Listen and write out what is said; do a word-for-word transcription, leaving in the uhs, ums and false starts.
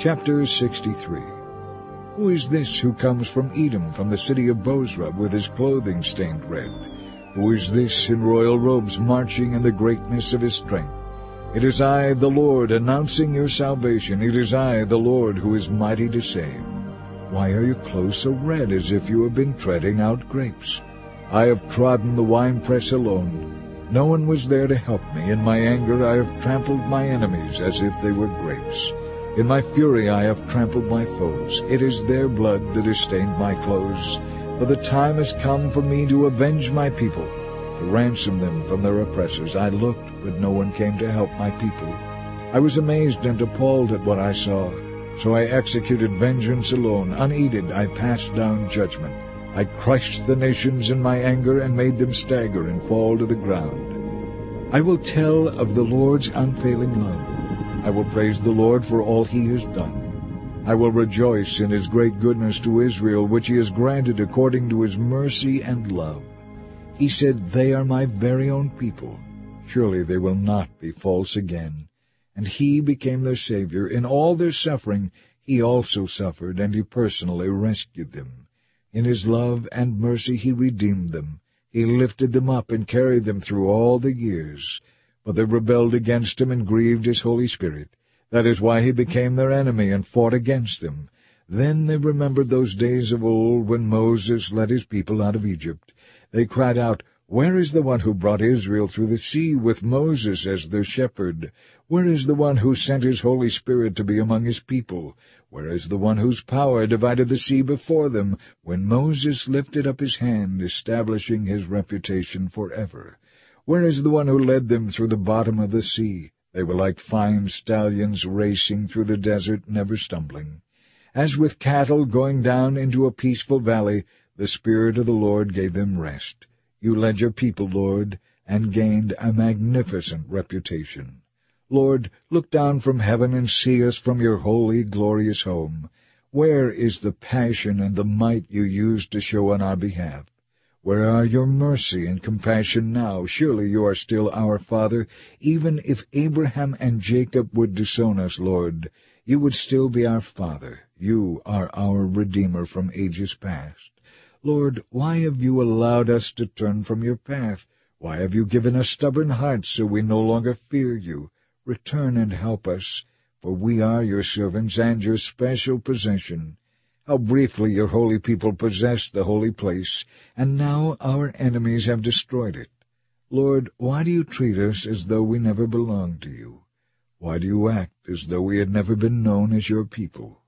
Chapter sixty-three. Who is this who comes from Edom, from the city of Bozrah, with his clothing stained red? Who is this in royal robes, marching in the greatness of his strength? It is I, the Lord, announcing your salvation. It is I, the Lord, who is mighty to save. Why are your clothes so red, as if you have been treading out grapes? I have trodden the winepress alone. No one was there to help me. In my anger I have trampled my enemies as if they were grapes. In my fury I have trampled my foes. It is their blood that has stained my clothes. For the time has come for me to avenge my people, to ransom them from their oppressors. I looked, but no one came to help my people. I was amazed and appalled at what I saw. So I executed vengeance alone. Unheeded I passed down judgment. I crushed the nations in my anger and made them stagger and fall to the ground. I will tell of the Lord's unfailing love. I will praise the Lord for all he has done. I will rejoice in his great goodness to Israel, which he has granted according to his mercy and love. He said, "They are my very own people. Surely they will not be false again." And he became their Savior. In all their suffering he also suffered, and he personally rescued them. In his love and mercy he redeemed them. He lifted them up and carried them through all the years. But they rebelled against him and grieved his Holy Spirit. That is why he became their enemy and fought against them. Then they remembered those days of old when Moses led his people out of Egypt. They cried out, "Where is the one who brought Israel through the sea with Moses as their shepherd? Where is the one who sent his Holy Spirit to be among his people? Where is the one whose power divided the sea before them, when Moses lifted up his hand, establishing his reputation forever? Where is the one who led them through the bottom of the sea? They were like fine stallions racing through the desert, never stumbling. As with cattle going down into a peaceful valley, the Spirit of the Lord gave them rest. You led your people, Lord, and gained a magnificent reputation. Lord, look down from heaven and see us from your holy, glorious home. Where is the passion and the might you used to show on our behalf? Where are your mercy and compassion now? Surely you are still our Father. Even if Abraham and Jacob would disown us, Lord, you would still be our Father. You are our Redeemer from ages past. Lord, why have you allowed us to turn from your path? Why have you given us stubborn hearts so we no longer fear you? Return and help us, for we are your servants and your special possession. How briefly your holy people possessed the holy place, and now our enemies have destroyed it. Lord, why do you treat us as though we never belonged to you? Why do you act as though we had never been known as your people?